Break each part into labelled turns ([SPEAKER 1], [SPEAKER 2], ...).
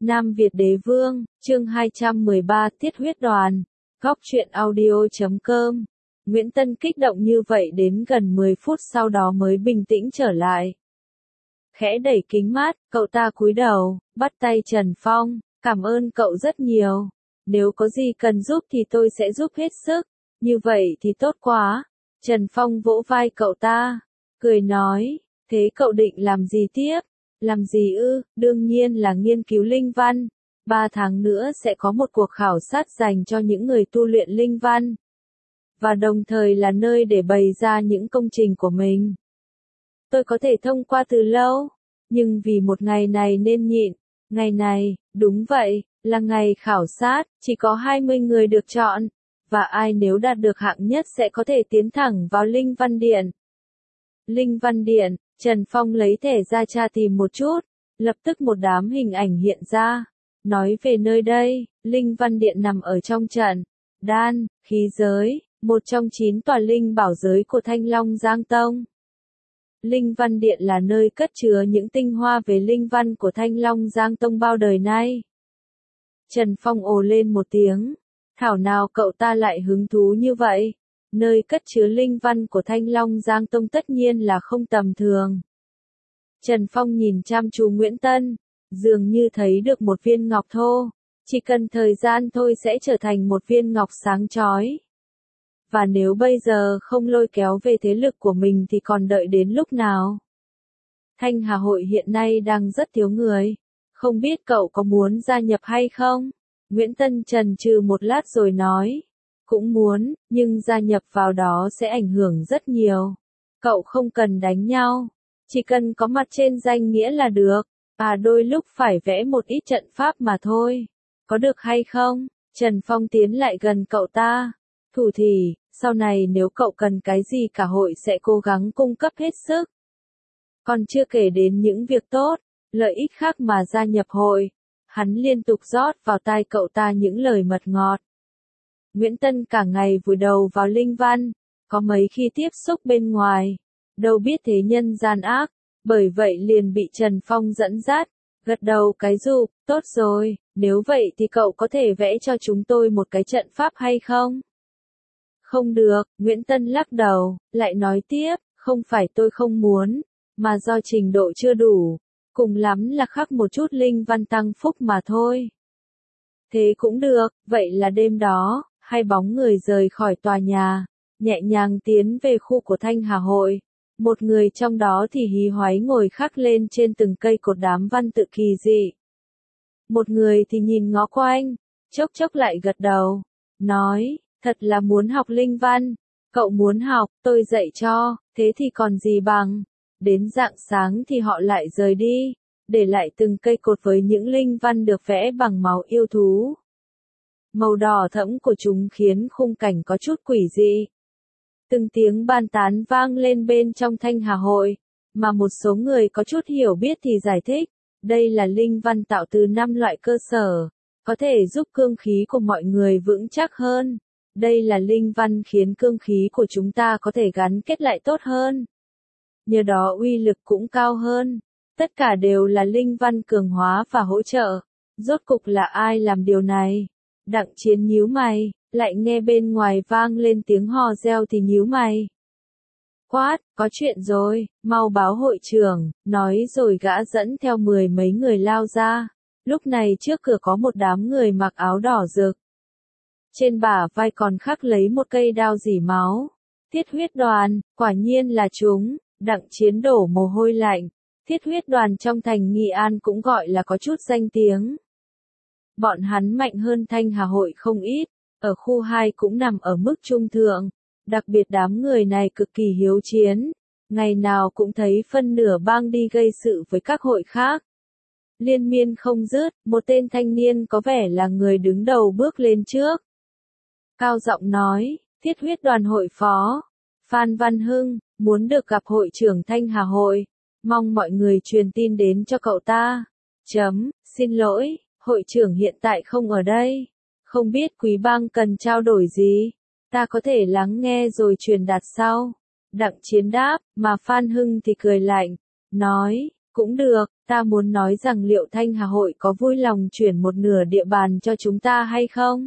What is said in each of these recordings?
[SPEAKER 1] Nam Việt Đế Vương, chương 213 Tiết huyết đoàn, góc truyện audio.com. Nguyễn Tân kích động như vậy đến gần 10 phút sau đó mới bình tĩnh trở lại. Khẽ đẩy kính mát, cậu ta cúi đầu, bắt tay Trần Phong, cảm ơn cậu rất nhiều. Nếu có gì cần giúp thì tôi sẽ giúp hết sức, như vậy thì tốt quá. Trần Phong vỗ vai cậu ta, cười nói, thế cậu định làm gì tiếp? Làm gì ư? Đương nhiên là nghiên cứu linh văn. 3 tháng nữa sẽ có một cuộc khảo sát dành cho những người tu luyện linh văn. Và đồng thời là nơi để bày ra những công trình của mình. Tôi có thể thông qua từ lâu, nhưng vì một ngày này nên nhịn. Ngày này, đúng vậy, là ngày khảo sát, chỉ có 20 người được chọn. Và ai nếu đạt được hạng nhất sẽ có thể tiến thẳng vào Linh Văn Điện. Linh Văn Điện, Trần Phong lấy thẻ ra tra tìm một chút, lập tức một đám hình ảnh hiện ra. Nói về nơi đây, Linh Văn Điện nằm ở trong trận Đan, khí giới, một trong 9 tòa linh bảo giới của Thanh Long Giang Tông. Linh Văn Điện là nơi cất chứa những tinh hoa về linh văn của Thanh Long Giang Tông bao đời nay. Trần Phong ồ lên một tiếng, thảo nào cậu ta lại hứng thú như vậy. Nơi cất chứa linh văn của Thanh Long Giang Tông tất nhiên là không tầm thường. Trần Phong nhìn chăm chú Nguyễn Tân, dường như thấy được một viên ngọc thô, chỉ cần thời gian thôi sẽ trở thành một viên ngọc sáng chói. Và nếu bây giờ không lôi kéo về thế lực của mình thì còn đợi đến lúc nào? Thanh Hà Hội hiện nay đang rất thiếu người, không biết cậu có muốn gia nhập hay không? Nguyễn Tân chần chừ một lát rồi nói, cũng muốn, nhưng gia nhập vào đó sẽ ảnh hưởng rất nhiều. Cậu không cần đánh nhau, chỉ cần có mặt trên danh nghĩa là được, đôi lúc phải vẽ một ít trận pháp mà thôi. Có được hay không? Trần Phong tiến lại gần cậu ta. Thủ thì, sau này nếu cậu cần cái gì cả hội sẽ cố gắng cung cấp hết sức. Còn chưa kể đến những việc tốt, lợi ích khác mà gia nhập hội. Hắn liên tục rót vào tai cậu ta những lời mật ngọt. Nguyễn Tân cả ngày vùi đầu vào linh văn, có mấy khi tiếp xúc bên ngoài, đâu biết thế nhân gian ác, bởi vậy liền bị Trần Phong dẫn dắt, gật đầu cái rụp, tốt rồi, nếu vậy thì cậu có thể vẽ cho chúng tôi một cái trận pháp hay không? Không được, Nguyễn Tân lắc đầu, lại nói tiếp, không phải tôi không muốn, mà do trình độ chưa đủ, cùng lắm là khắc một chút linh văn tăng phúc mà thôi. Thế cũng được, vậy là đêm đó, hai bóng người rời khỏi tòa nhà, nhẹ nhàng tiến về khu của Thanh Hà Hội. Một người trong đó thì hí hoáy ngồi khắc lên trên từng cây cột đám văn tự kỳ dị. Một người thì nhìn ngó quanh, chốc chốc lại gật đầu, nói, thật là muốn học linh văn, cậu muốn học, tôi dạy cho, thế thì còn gì bằng. Đến rạng sáng thì họ lại rời đi, để lại từng cây cột với những linh văn được vẽ bằng máu yêu thú. Màu đỏ thẫm của chúng khiến khung cảnh có chút quỷ dị. Từng tiếng bàn tán vang lên bên trong Thanh Hà Hội, mà một số người có chút hiểu biết thì giải thích, đây là linh văn tạo từ 5 loại cơ sở, có thể giúp cương khí của mọi người vững chắc hơn. Đây là linh văn khiến cương khí của chúng ta có thể gắn kết lại tốt hơn. Nhờ đó uy lực cũng cao hơn. Tất cả đều là linh văn cường hóa và hỗ trợ. Rốt cục là ai làm điều này? Đặng Chiến nhíu mày, lại nghe bên ngoài vang lên tiếng hò reo thì nhíu mày. Quát, có chuyện rồi, mau báo hội trưởng, nói rồi gã dẫn theo 10 mấy người lao ra. Lúc này trước cửa có một đám người mặc áo đỏ rực. Trên bả vai còn khắc lấy một cây đao rỉ máu. Thiết huyết đoàn, quả nhiên là chúng. Đặng Chiến đổ mồ hôi lạnh. Thiết huyết đoàn trong thành Nghi An cũng gọi là có chút danh tiếng. Bọn hắn mạnh hơn Thanh Hà Hội không ít, ở khu 2 cũng nằm ở mức trung thượng. Đặc biệt đám người này cực kỳ hiếu chiến, ngày nào cũng thấy phân nửa bang đi gây sự với các hội khác. Liên miên không dứt, một tên thanh niên có vẻ là người đứng đầu bước lên trước. Cao giọng nói, Thiết huyết đoàn hội phó, Phan Văn Hưng, muốn được gặp hội trưởng Thanh Hà Hội, mong mọi người truyền tin đến cho cậu ta. Xin lỗi, hội trưởng hiện tại không ở đây, không biết quý bang cần trao đổi gì, ta có thể lắng nghe rồi truyền đạt sau. Đặng Chiến đáp, mà Phan Hưng thì cười lạnh, nói, Cũng được, ta muốn nói rằng liệu Thanh Hà hội có vui lòng chuyển một nửa địa bàn cho chúng ta hay không?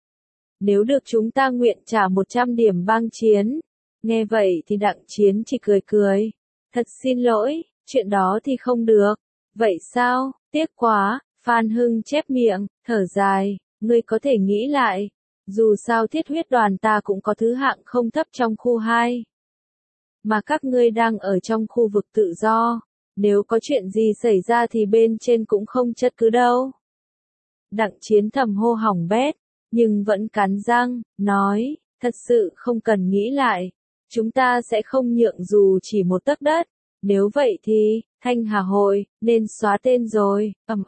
[SPEAKER 1] Nếu được chúng ta nguyện trả 100 điểm bang chiến. Nghe vậy thì Đặng Chiến chỉ cười cười. Thật xin lỗi, chuyện đó thì không được. Vậy sao, tiếc quá, Phan Hưng chép miệng, thở dài, ngươi có thể nghĩ lại. Dù sao thiết huyết đoàn ta cũng có thứ hạng không thấp trong khu 2. Mà các ngươi đang ở trong khu vực tự do. Nếu có chuyện gì xảy ra thì bên trên cũng không trách cứ đâu. Đặng Chiến thầm hô hỏng bét, nhưng vẫn cắn răng, nói, thật sự không cần nghĩ lại. Chúng ta sẽ không nhượng dù chỉ một tấc đất. Nếu vậy thì, Thanh Hà hội, nên xóa tên rồi.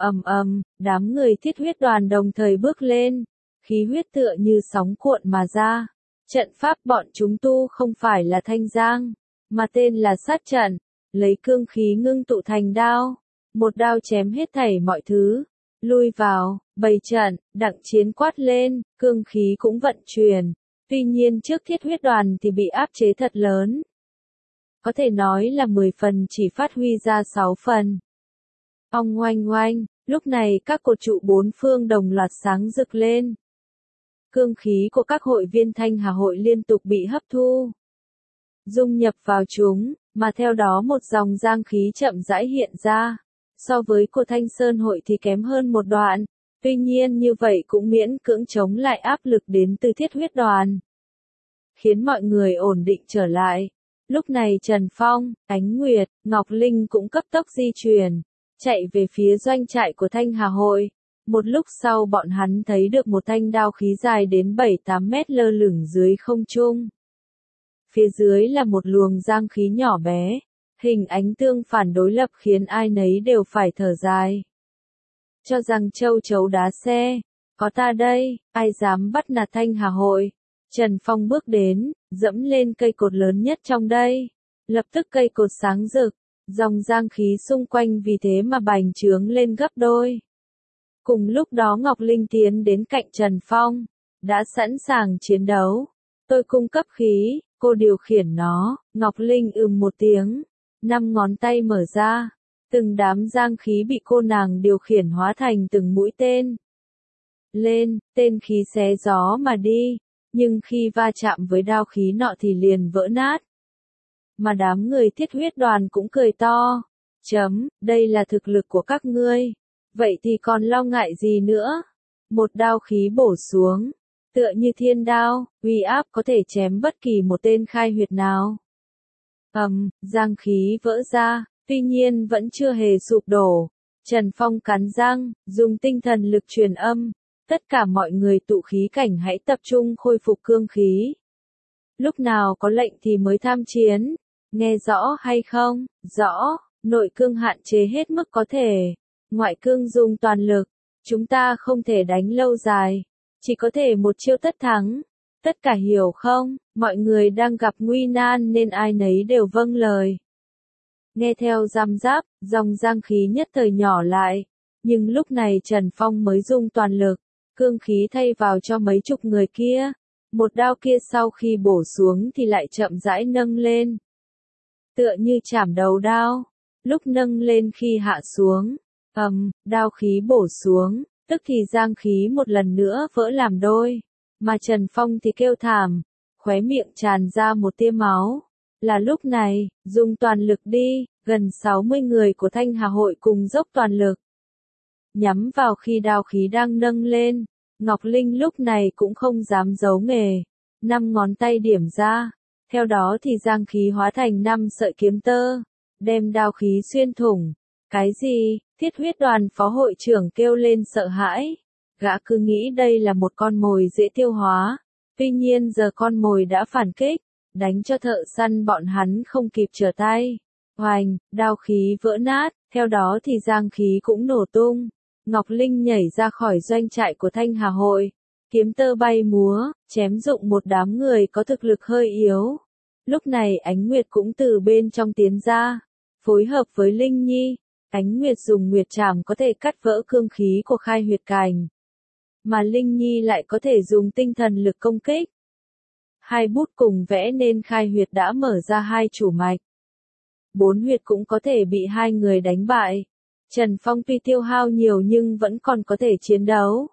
[SPEAKER 1] Đám người thiết huyết đoàn đồng thời bước lên. Khí huyết tựa như sóng cuộn mà ra. Trận pháp bọn chúng tu không phải là thanh giang, mà tên là sát trận. Lấy cương khí ngưng tụ thành đao. Một đao chém hết thảy mọi thứ. Lui vào, bày trận, Đặng Chiến quát lên, cương khí cũng vận chuyển. Tuy nhiên trước thiết huyết đoàn thì bị áp chế thật lớn. Có thể nói là 10 phần chỉ phát huy ra 6 phần. Ong oanh oanh, lúc này các cột trụ bốn phương đồng loạt sáng rực lên. Cương khí của các hội viên Thanh Hà hội liên tục bị hấp thu. Dung nhập vào chúng, mà theo đó một dòng giang khí chậm rãi hiện ra. So với của Thanh Sơn hội thì kém hơn một đoạn. Tuy nhiên như vậy cũng miễn cưỡng chống lại áp lực đến từ thiết huyết đoàn. Khiến mọi người ổn định trở lại. Lúc này Trần Phong, Ánh Nguyệt, Ngọc Linh cũng cấp tốc di chuyển, chạy về phía doanh trại của Thanh Hà hội. Một lúc sau bọn hắn thấy được một thanh đao khí dài đến 7-8 mét lơ lửng dưới không trung. Phía dưới là một luồng giang khí nhỏ bé, hình ánh tương phản đối lập khiến ai nấy đều phải thở dài. Cho rằng châu chấu đá xe, có ta đây, ai dám bắt nạt Thanh Hà hội. Trần Phong bước đến, dẫm lên cây cột lớn nhất trong đây. Lập tức cây cột sáng rực, dòng giang khí xung quanh vì thế mà bành trướng lên gấp đôi. Cùng lúc đó Ngọc Linh tiến đến cạnh Trần Phong, đã sẵn sàng chiến đấu. Tôi cung cấp khí, cô điều khiển nó. Ngọc Linh một tiếng, 5 ngón tay mở ra. Từng đám giang khí bị cô nàng điều khiển hóa thành từng mũi tên. Lên, tên khí xé gió mà đi. Nhưng khi va chạm với đao khí nọ thì liền vỡ nát. Mà đám người thiết huyết đoàn cũng cười to. Đây là thực lực của các ngươi. Vậy thì còn lo ngại gì nữa? Một đao khí bổ xuống. Tựa như thiên đao, uy áp có thể chém bất kỳ một tên khai huyệt nào. Giang khí vỡ ra, tuy nhiên vẫn chưa hề sụp đổ. Trần Phong cắn răng, dùng tinh thần lực truyền âm. Tất cả mọi người tụ khí cảnh hãy tập trung khôi phục cương khí. Lúc nào có lệnh thì mới tham chiến. Nghe rõ hay không? Rõ, nội cương hạn chế hết mức có thể. Ngoại cương dùng toàn lực. Chúng ta không thể đánh lâu dài. Chỉ có thể một chiêu tất thắng. Tất cả hiểu không? Mọi người đang gặp nguy nan nên ai nấy đều vâng lời. Nghe theo răm ráp, dòng giang khí nhất thời nhỏ lại. Nhưng lúc này Trần Phong mới dùng toàn lực. Cương khí thay vào cho mấy chục người kia. Một đao kia sau khi bổ xuống thì lại chậm rãi nâng lên. Tựa như chảm đầu đao. Lúc nâng lên khi hạ xuống. Đao khí bổ xuống. Tức thì giang khí một lần nữa vỡ làm đôi. Mà Trần Phong thì kêu thảm. Khóe miệng tràn ra một tia máu. Là lúc này, dùng toàn lực đi. Gần 60 người của Thanh Hà hội cùng dốc toàn lực. Nhắm vào khi đao khí đang nâng lên. Ngọc Linh lúc này cũng không dám giấu nghề. 5 ngón tay điểm ra. Theo đó thì giang khí hóa thành 5 sợi kiếm tơ. Đem đao khí xuyên thủng. Cái gì? Thiết huyết đoàn phó hội trưởng kêu lên sợ hãi. Gã cứ nghĩ đây là một con mồi dễ tiêu hóa. Tuy nhiên giờ con mồi đã phản kích. Đánh cho thợ săn bọn hắn không kịp trở tay. Hoành, đao khí vỡ nát. Theo đó thì giang khí cũng nổ tung. Ngọc Linh nhảy ra khỏi doanh trại của Thanh Hà hội. Kiếm tơ bay múa, chém dụng một đám người có thực lực hơi yếu. Lúc này Ánh Nguyệt cũng từ bên trong tiến ra. Phối hợp với Linh Nhi. Ánh Nguyệt dùng nguyệt trảm có thể cắt vỡ cương khí của khai huyệt cành. Mà Linh Nhi lại có thể dùng tinh thần lực công kích. Hai bút cùng vẽ nên khai huyệt đã mở ra hai chủ mạch. 4 huyệt cũng có thể bị hai người đánh bại. Trần Phong tuy tiêu hao nhiều nhưng vẫn còn có thể chiến đấu.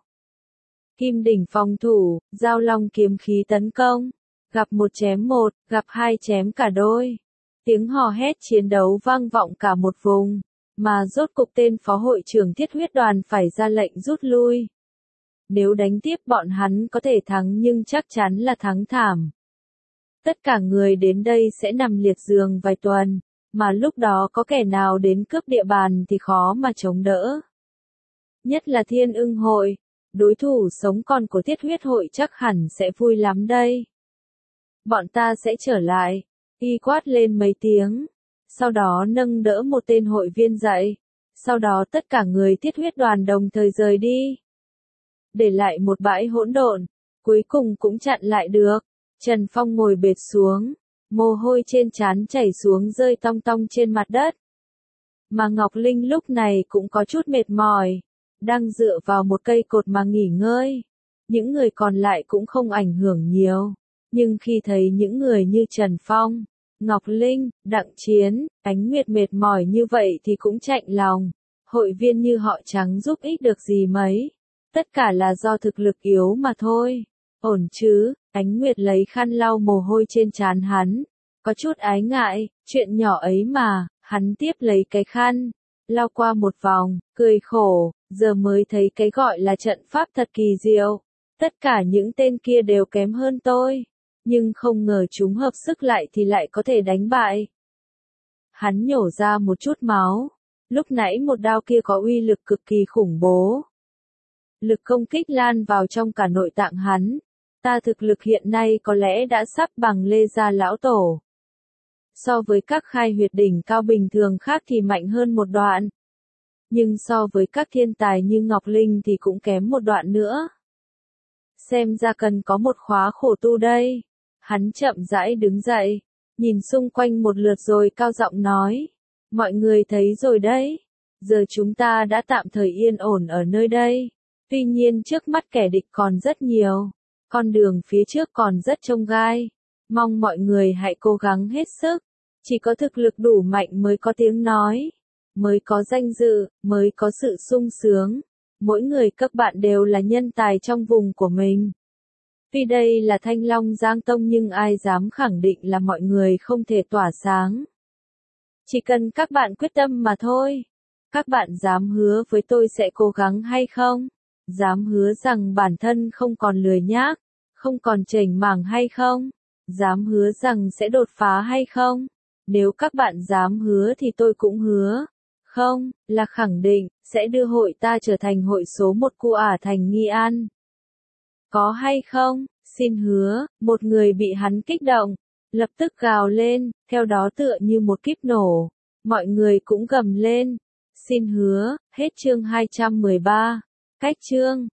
[SPEAKER 1] Kim đỉnh phòng thủ, Giao Long kiếm khí tấn công, gặp một chém một, gặp hai chém cả đôi. Tiếng hò hét chiến đấu vang vọng cả một vùng, mà rốt cục tên phó hội trưởng Thiết Huyết Đoàn phải ra lệnh rút lui. Nếu đánh tiếp bọn hắn có thể thắng nhưng chắc chắn là thắng thảm. Tất cả người đến đây sẽ nằm liệt giường vài tuần, mà lúc đó có kẻ nào đến cướp địa bàn thì khó mà chống đỡ. Nhất là Thiên Ưng hội, đối thủ sống còn của Thiết Huyết hội chắc hẳn sẽ vui lắm đây. Bọn ta sẽ trở lại, y quát lên mấy tiếng, sau đó nâng đỡ một tên hội viên dậy, sau đó tất cả người Thiết Huyết đoàn đồng thời rời đi. Để lại một bãi hỗn độn, cuối cùng cũng chặn lại được. Trần Phong ngồi bệt xuống, mồ hôi trên trán chảy xuống rơi tong tong trên mặt đất. Mà Ngọc Linh lúc này cũng có chút mệt mỏi, đang dựa vào một cây cột mà nghỉ ngơi. Những người còn lại cũng không ảnh hưởng nhiều, nhưng khi thấy những người như Trần Phong, Ngọc Linh, Đặng Chiến, Ánh Nguyệt mệt mỏi như vậy thì cũng chạnh lòng. Hội viên như họ chẳng giúp ích được gì mấy, tất cả là do thực lực yếu mà thôi. Ổn chứ? Ánh Nguyệt lấy khăn lau mồ hôi trên trán hắn, có chút ái ngại, chuyện nhỏ ấy mà. Hắn tiếp lấy cái khăn, lau qua một vòng, cười khổ, giờ mới thấy cái gọi là trận pháp thật kỳ diệu. Tất cả những tên kia đều kém hơn tôi, nhưng không ngờ chúng hợp sức lại thì lại có thể đánh bại. Hắn nhổ ra một chút máu, lúc nãy một đao kia có uy lực cực kỳ khủng bố. Lực công kích lan vào trong cả nội tạng hắn. Ta thực lực hiện nay có lẽ đã sắp bằng Lê Gia lão tổ. So với các khai huyệt đỉnh cao bình thường khác thì mạnh hơn một đoạn. Nhưng so với các thiên tài như Ngọc Linh thì cũng kém một đoạn nữa. Xem ra cần có một khóa khổ tu đây. Hắn chậm rãi đứng dậy, nhìn xung quanh một lượt rồi cao giọng nói. Mọi người thấy rồi đấy. Giờ chúng ta đã tạm thời yên ổn ở nơi đây. Tuy nhiên trước mắt kẻ địch còn rất nhiều. Con đường phía trước còn rất chông gai. Mong mọi người hãy cố gắng hết sức. Chỉ có thực lực đủ mạnh mới có tiếng nói, mới có danh dự, mới có sự sung sướng. Mỗi người các bạn đều là nhân tài trong vùng của mình. Tuy đây là Thanh Long Giang Tông nhưng ai dám khẳng định là mọi người không thể tỏa sáng. Chỉ cần các bạn quyết tâm mà thôi. Các bạn dám hứa với tôi sẽ cố gắng hay không? Dám hứa rằng bản thân không còn lười nhác, không còn chểnh mảng hay không? Dám hứa rằng sẽ đột phá hay không? Nếu các bạn dám hứa thì tôi cũng hứa. Không, là khẳng định, sẽ đưa hội ta trở thành hội số 1 của Ả Thành Nghi An. Có hay không? Xin hứa, một người bị hắn kích động, lập tức gào lên, theo đó tựa như một kíp nổ. Mọi người cũng gầm lên. Xin hứa, hết chương 213. Cách chương.